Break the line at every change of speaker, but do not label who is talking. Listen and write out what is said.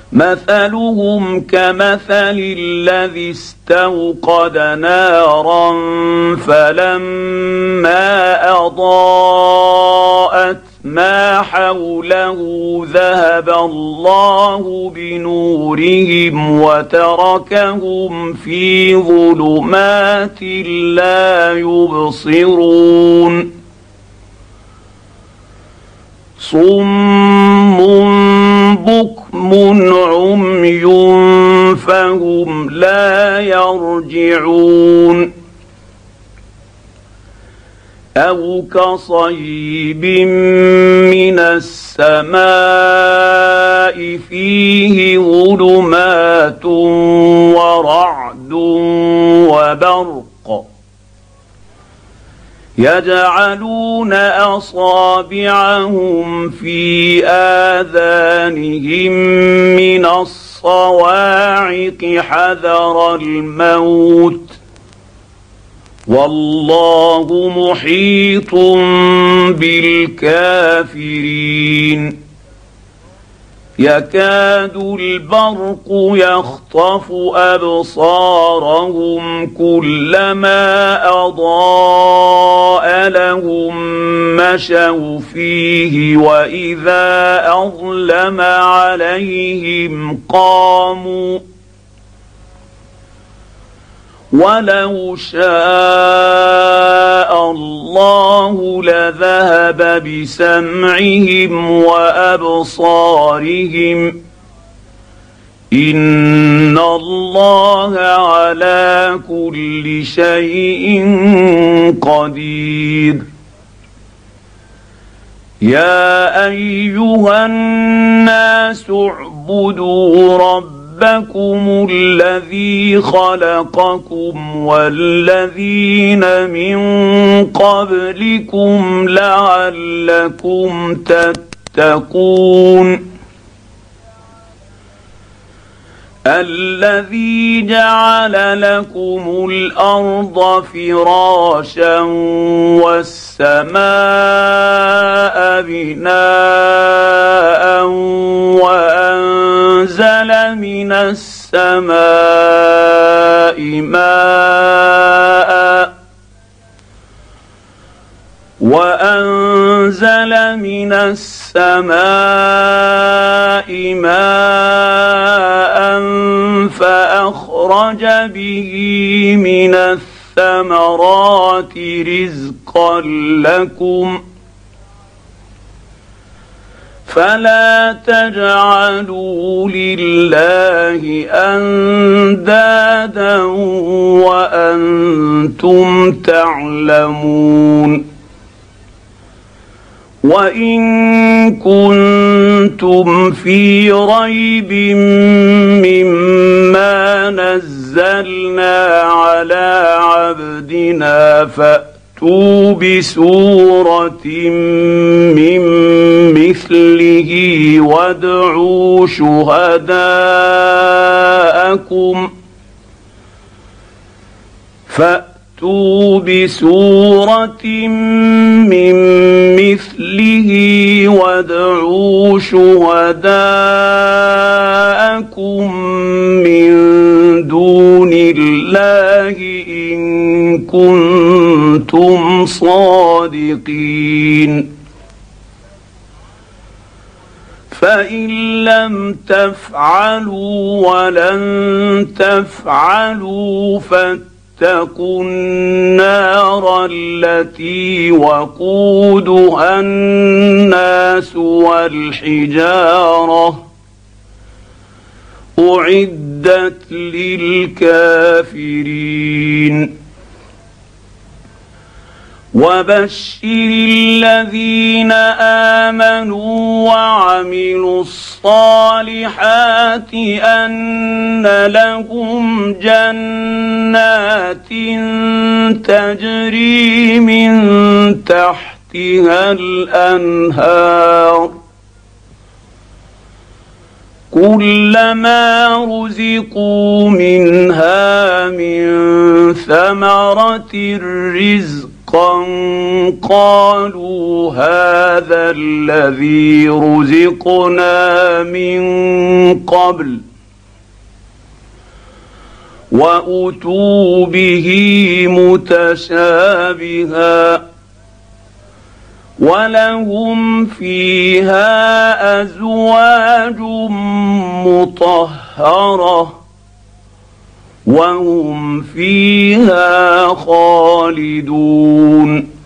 مثلهم كمثل الذي استوقد نارا فلما أضاءت ما حوله ذهب الله بنورهم وتركهم في ظلمات لا يبصرون صم بكم عمي فهم لا يرجعون أو كصيب من السماء فيه ظلمات ورعد وبرق يجعلون أصابعهم في آذانهم من الصواعق حذر الموت والله محيط بالكافرين يكاد البرق يخطف أبصارهم كلما أضاء لهم مشوا فيه وإذا أظلم عليهم قاموا ولو شاء الله لذهب بسمعهم وأبصارهم إن الله على كل شيء قدير يا أيها الناس اعبدوا ربكم الذي خلقكم والذين من قبلكم لعلكم تتقون الذي جعل لكم الأرض فراشا والسماء بناء وأنزل من السماء ماء فأخرج به من الثمرات رزقا لكم فلا تجعلوا لله أندادا وأنتم تعلمون وإن كنتم في ريب مما نزلنا على عبدنا فأتوا بسورة من مثله وادعوا شهداءكم بسورة من مثله وادعوا شهداءكم من دون الله إن كنتم صادقين فإن لم تفعلوا ولن تفعلوا فاتقوا النار التي وقودها الناس والحجارة أعدت للكافرين وبشر الذين آمنوا وعملوا الصالحات أن لهم جنات تجري من تحتها الأنهار كلما رزقوا منها من ثمرة رزقا قالوا هذا الذي رزقنا من قبل واتوا به متشابها ولهم فيها ازواج مطهره وهم فيها خالدون